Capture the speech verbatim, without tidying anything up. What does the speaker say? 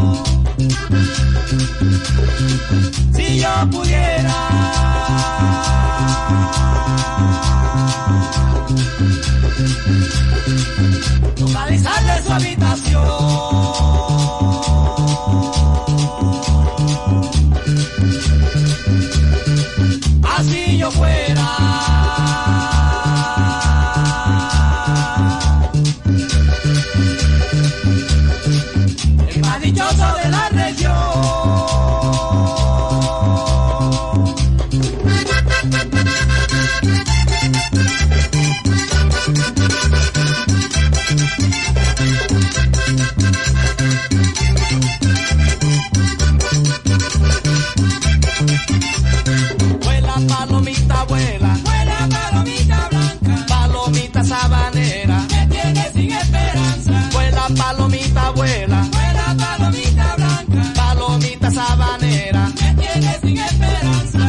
Si yo pudiera localizarle su habitación, así yo fuera el más dichoso de la región. Vuela palomita, vuela, vuela palomita blanca, palomita sabanera, me tiene sin esperanza. Vuela palomita, vuela, vuela palomita blanca, palomita sabanera, me tiene sin esperanza.